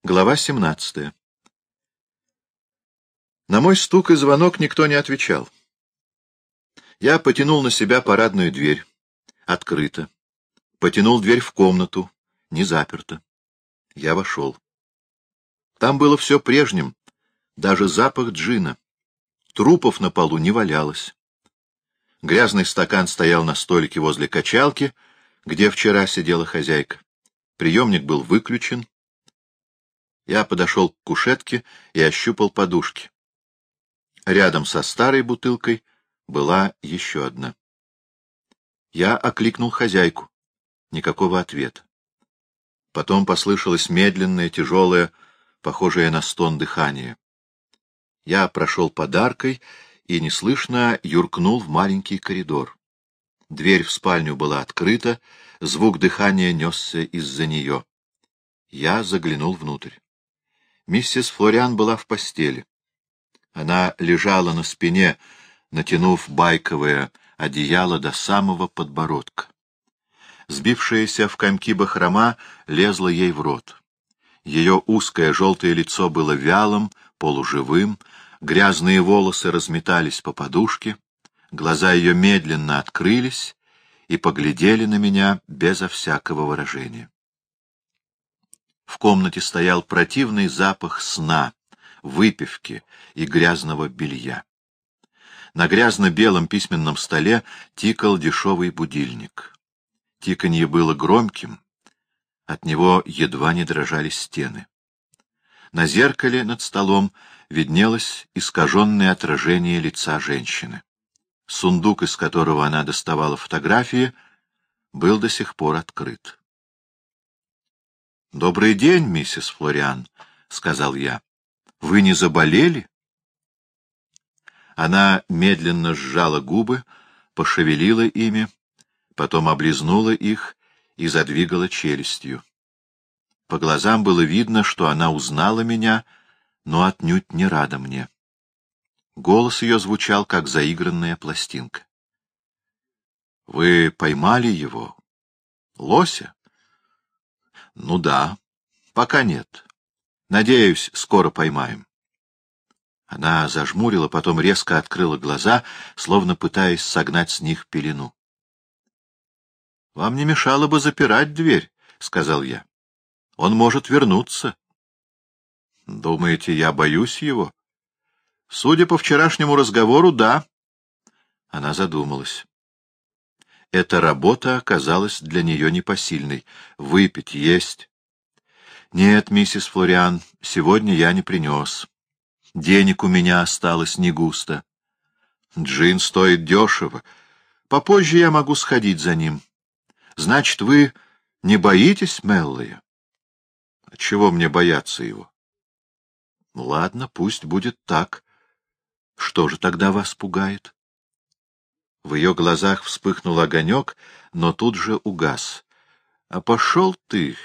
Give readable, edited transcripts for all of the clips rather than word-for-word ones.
Глава 17. На мой стук и звонок никто не отвечал. Я потянул на себя парадную дверь. Открыто. Потянул дверь в комнату. Не заперто. Я вошел. Там было все прежним, даже запах джина. Трупов на полу не валялось. Грязный стакан стоял на столике возле качалки, где вчера сидела хозяйка. Приемник был выключен. Я подошел к кушетке и ощупал подушки. Рядом со старой бутылкой была еще одна. Я окликнул хозяйку. Никакого ответа. Потом послышалось медленное, тяжелое, похожее на стон дыхание. Я прошел подаркой и неслышно юркнул в маленький коридор. Дверь в спальню была открыта, звук дыхания несся из-за нее. Я заглянул внутрь. Миссис Флориан была в постели. Она лежала на спине, натянув байковое одеяло до самого подбородка. Сбившаяся в комки бахрома лезла ей в рот. Ее узкое желтое лицо было вялым, полуживым, грязные волосы разметались по подушке, глаза ее медленно открылись и поглядели на меня безо всякого выражения. В комнате стоял противный запах сна, выпивки и грязного белья. На грязно-белом письменном столе тикал дешевый будильник. Тиканье было громким, от него едва не дрожали стены. На зеркале над столом виднелось искаженное отражение лица женщины. Сундук, из которого она доставала фотографии, был до сих пор открыт. — Добрый день, миссис Флориан, — сказал я. — Вы не заболели? Она медленно сжала губы, пошевелила ими, потом облизнула их и задвигала челюстью. По глазам было видно, что она узнала меня, но отнюдь не рада мне. Голос ее звучал, как заигранная пластинка. — Вы поймали его? Лося? — Ну да, пока нет. Надеюсь, скоро поймаем. Она зажмурила, потом резко открыла глаза, словно пытаясь согнать с них пелену. — Вам не мешало бы запирать дверь, — сказал я. — Он может вернуться. — Думаете, я боюсь его? — Судя по вчерашнему разговору, да. Она задумалась. Эта работа оказалась для нее непосильной. Выпить, есть. — Нет, миссис Флориан, сегодня я не принес. Денег у меня осталось не густо. Джин стоит дешево. Попозже я могу сходить за ним. Значит, вы не боитесь Меллоя? Чего мне бояться его? Ладно, пусть будет так. Что же тогда вас пугает? В ее глазах вспыхнул огонек, но тут же угас. А пошел ты!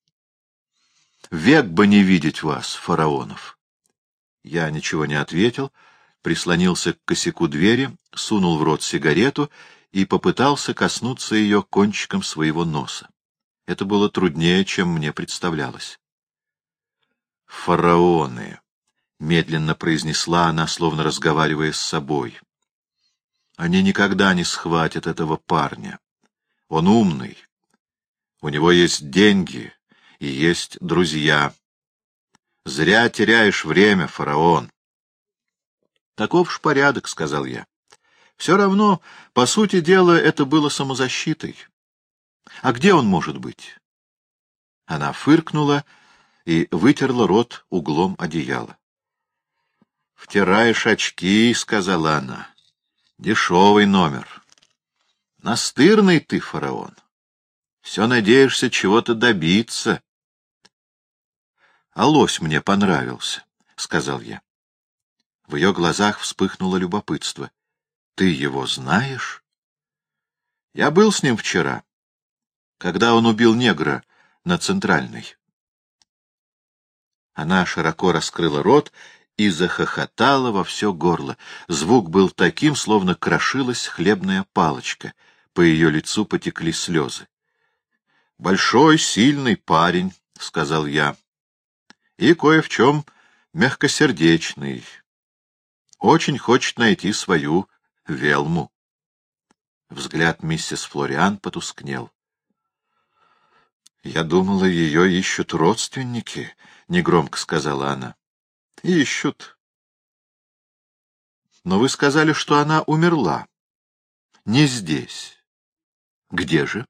Век бы не видеть вас, фараонов! Я ничего не ответил, прислонился к косяку двери, сунул в рот сигарету и попытался коснуться ее кончиком своего носа. Это было труднее, чем мне представлялось. «Фараоны», — медленно произнесла она, словно разговаривая с собой. «Они никогда не схватят этого парня. Он умный. У него есть деньги и есть друзья. Зря теряешь время, фараон». «Таков ж порядок», — сказал я. «Все равно, по сути дела, это было самозащитой. А где он может быть?» Она фыркнула и вытерла рот углом одеяла. «Втираешь очки», — сказала она. «Дешевый номер. Настырный ты, фараон. Все надеешься чего-то добиться». «А лось мне понравился», — сказал я. В ее глазах вспыхнуло любопытство. «Ты его знаешь?» «Я был с ним вчера, когда он убил негра на Центральной». Она широко раскрыла рот и захохотала во все горло. Звук был таким, словно крошилась хлебная палочка. По ее лицу потекли слезы. «Большой, сильный парень», — сказал я. и кое в чем мягкосердечный. Очень хочет найти свою Велму. Взгляд миссис Флориан потускнел. — Я думала, ее ищут родственники, — негромко сказала она. — Ищут. — Но вы сказали, что она умерла. — Не здесь. — Где же?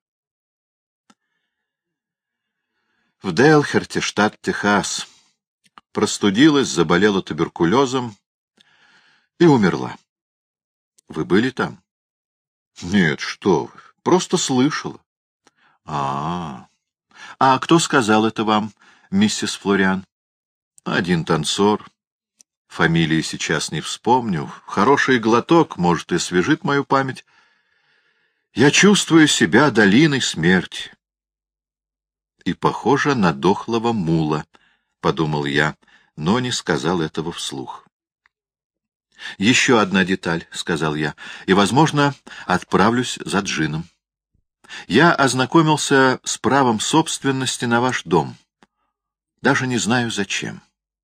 — В Дейлхерте, штат Техас. Простудилась, заболела туберкулезом и умерла. — Вы были там? — Нет, что вы, просто слышала. — А кто сказал это вам, миссис Флориан? — Один танцор. Фамилии сейчас не вспомню. Хороший глоток, может, и освежит мою память. Я чувствую себя долиной смерти. И похоже на дохлого мула, — подумал я, но не сказал этого вслух. — Еще одна деталь, — сказал я, — и, возможно, отправлюсь за джином. Я ознакомился с правом собственности на ваш дом. Даже не знаю, зачем.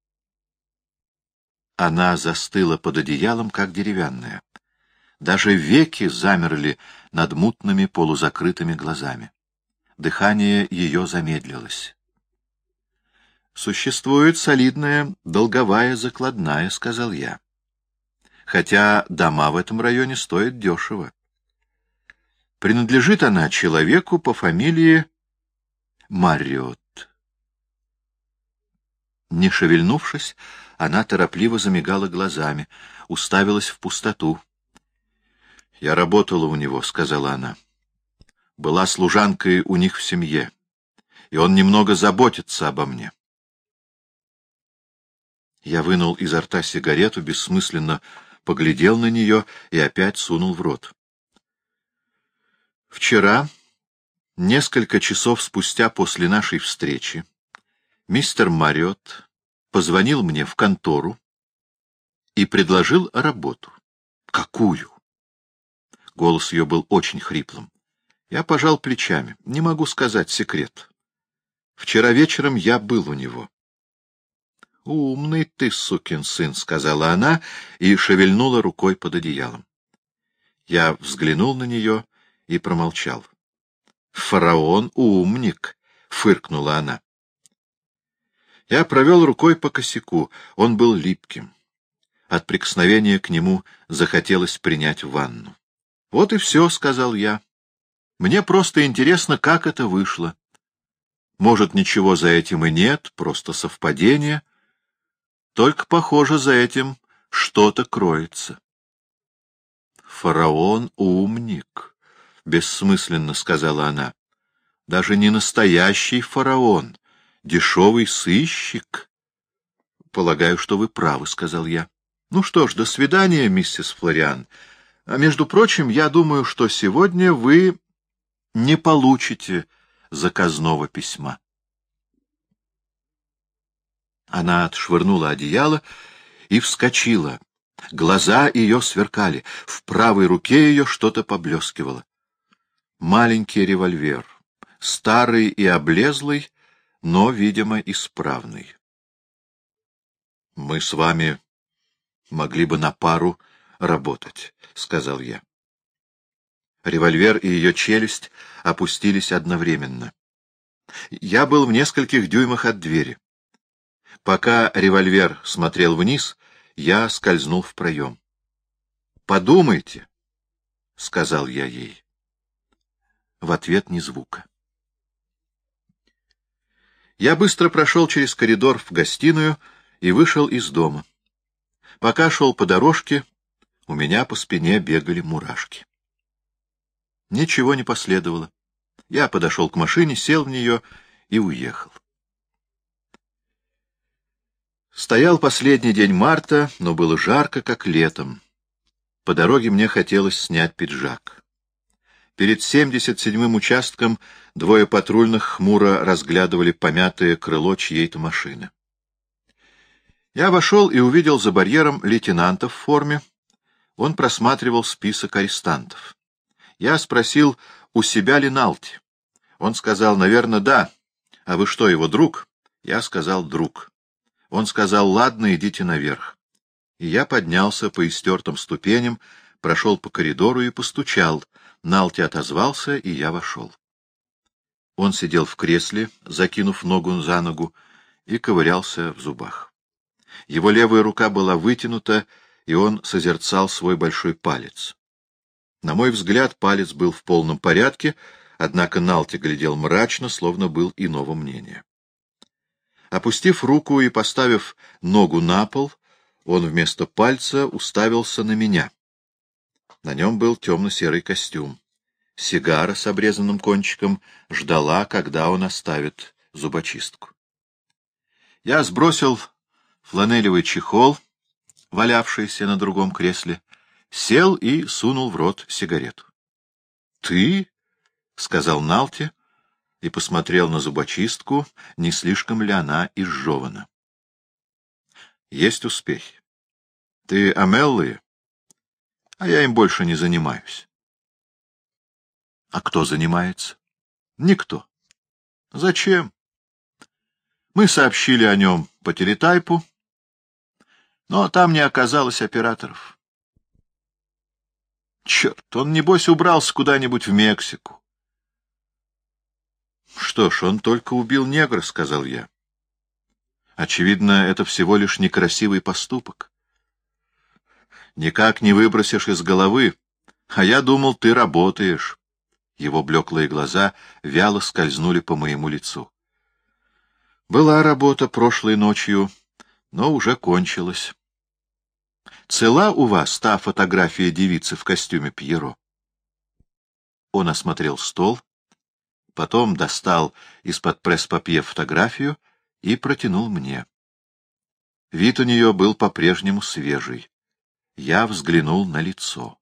Она застыла под одеялом, как деревянная. Даже веки замерли над мутными полузакрытыми глазами. Дыхание ее замедлилось. «Существует солидная долговая закладная», — сказал я. «Хотя дома в этом районе стоят дешево. Принадлежит она человеку по фамилии Марриотт». Не шевельнувшись, она торопливо замигала глазами, уставилась в пустоту. «Я работала у него», — сказала она. «Была служанкой у них в семье, и он немного заботится обо мне». Я вынул изо рта сигарету, бессмысленно поглядел на нее и опять сунул в рот. Вчера, несколько часов спустя после нашей встречи, мистер Марриотт позвонил мне в контору и предложил работу. Какую? Голос ее был очень хриплым. Я пожал плечами. Не могу сказать секрет. Вчера вечером я был у него. «Умный ты, сукин сын», — сказала она и шевельнула рукой под одеялом. Я взглянул на нее и промолчал. «Фараон умник», — фыркнула она. Я провел рукой по косяку. Он был липким. От прикосновения к нему захотелось принять ванну. «Вот и все», — сказал я. «Мне просто интересно, как это вышло. Может, ничего за этим и нет, просто совпадение. Только, похоже, за этим что-то кроется». «Фараон умник», — бессмысленно сказала она. «Даже не настоящий фараон, дешевый сыщик». «Полагаю, что вы правы», — сказал я. «Ну что ж, до свидания, миссис Флориан. А между прочим, я думаю, что сегодня вы не получите заказного письма». Она отшвырнула одеяло и вскочила. Глаза ее сверкали, в правой руке ее что-то поблескивало. Маленький револьвер, старый и облезлый, но, видимо, исправный. «Мы с вами могли бы на пару работать», — сказал я. Револьвер и ее челюсть опустились одновременно. Я был в нескольких дюймах от двери. Пока револьвер смотрел вниз, я скользнул в проем. «Подумайте», — сказал я ей. В ответ ни звука. Я быстро прошел через коридор в гостиную и вышел из дома. Пока шел по дорожке, у меня по спине бегали мурашки. Ничего не последовало. Я подошел к машине, сел в нее и уехал. Стоял последний день марта, но было жарко, как летом. По дороге мне хотелось снять пиджак. Перед 77-м участком двое патрульных хмуро разглядывали помятое крыло чьей-то машины. Я вошел и увидел за барьером лейтенанта в форме. Он просматривал список арестантов. Я спросил, у себя ли Налти. Он сказал, наверное, да. А вы что, его друг? Я сказал, друг. Он сказал: «Ладно, идите наверх». И я поднялся по истертым ступеням, прошел по коридору и постучал. Налти отозвался, и я вошел. Он сидел в кресле, закинув ногу за ногу, и ковырялся в зубах. Его левая рука была вытянута, и он созерцал свой большой палец. На мой взгляд, палец был в полном порядке, однако Налти глядел мрачно, словно был иного мнения. Опустив руку и поставив ногу на пол, он вместо пальца уставился на меня. На нем был темно-серый костюм. Сигара с обрезанным кончиком ждала, когда он оставит зубочистку. Я сбросил фланелевый чехол, валявшийся на другом кресле, сел и сунул в рот сигарету. — Ты? — сказал Налти и посмотрел на зубочистку, не слишком ли она изжевана. — Есть успехи. Ты Амеллы? А я им больше не занимаюсь. — А кто занимается? — Никто. — Зачем? Мы сообщили о нем по телетайпу, но там не оказалось операторов. Черт, он, небось, убрался куда-нибудь в Мексику. — Что ж, он только убил негра, — сказал я. Очевидно, это всего лишь некрасивый поступок. Никак не выбросишь из головы, а я думал, ты работаешь. Его блеклые глаза вяло скользнули по моему лицу. Была работа прошлой ночью, но уже кончилась. Цела у вас та фотография девицы в костюме Пьеро? Он осмотрел стол, потом достал из-под пресс-папье фотографию и протянул мне. Вид у нее был по-прежнему свежий. Я взглянул на лицо.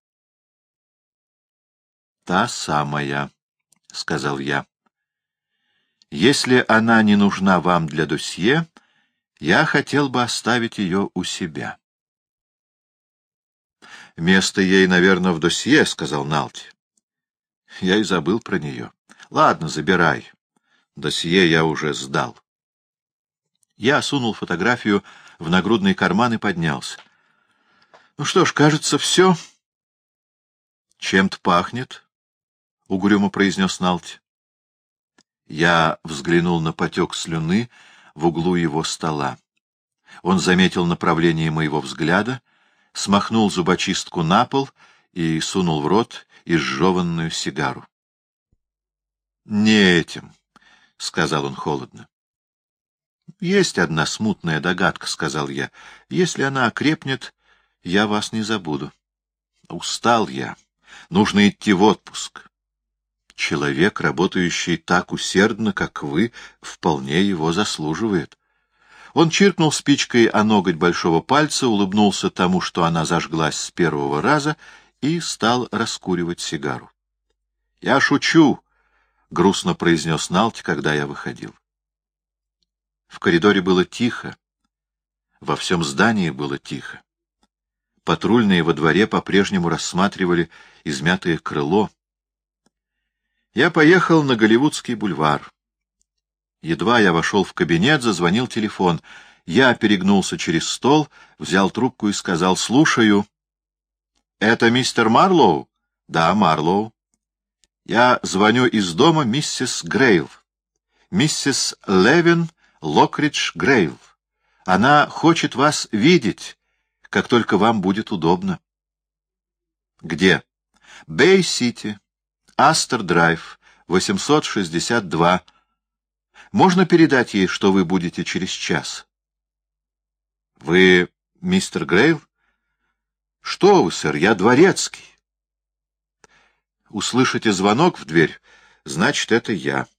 — Та самая, — сказал я. — Если она не нужна вам для досье, я хотел бы оставить ее у себя. — Место ей, наверное, в досье, — сказал Налти. Я и забыл про нее. — Ладно, забирай. Досье я уже сдал. Я сунул фотографию в нагрудный карман и поднялся. — Ну что ж, кажется, все. — Чем-то пахнет, — угрюмо произнес Налти. Я взглянул на потек слюны в углу его стола. Он заметил направление моего взгляда, смахнул зубочистку на пол и сунул в рот изжеванную сигару. — Не этим, — сказал он холодно. — Есть одна смутная догадка, — сказал я. — Если она окрепнет, я вас не забуду. Устал я. Нужно идти в отпуск. Человек, работающий так усердно, как вы, вполне его заслуживает. Он чиркнул спичкой о ноготь большого пальца, улыбнулся тому, что она зажглась с первого раза, и стал раскуривать сигару. — Я шучу, — грустно произнес Налти, когда я выходил. В коридоре было тихо. Во всем здании было тихо. Патрульные во дворе по-прежнему рассматривали измятое крыло. Я поехал на Голливудский бульвар. Едва я вошел в кабинет, зазвонил телефон. Я перегнулся через стол, взял трубку и сказал: «Слушаю». «Это мистер Марлоу?» «Да, Марлоу». «Я звоню из дома миссис Грейл. Миссис Левин Локридж Грейл. Она хочет вас видеть, как только вам будет удобно». «Где?» «Бэй-Сити. Астер-Драйв, 862. Можно передать ей, что вы будете через час?» «Вы мистер Грейл?» «Что вы, сэр, я дворецкий». «Услышите звонок в дверь, значит, это я».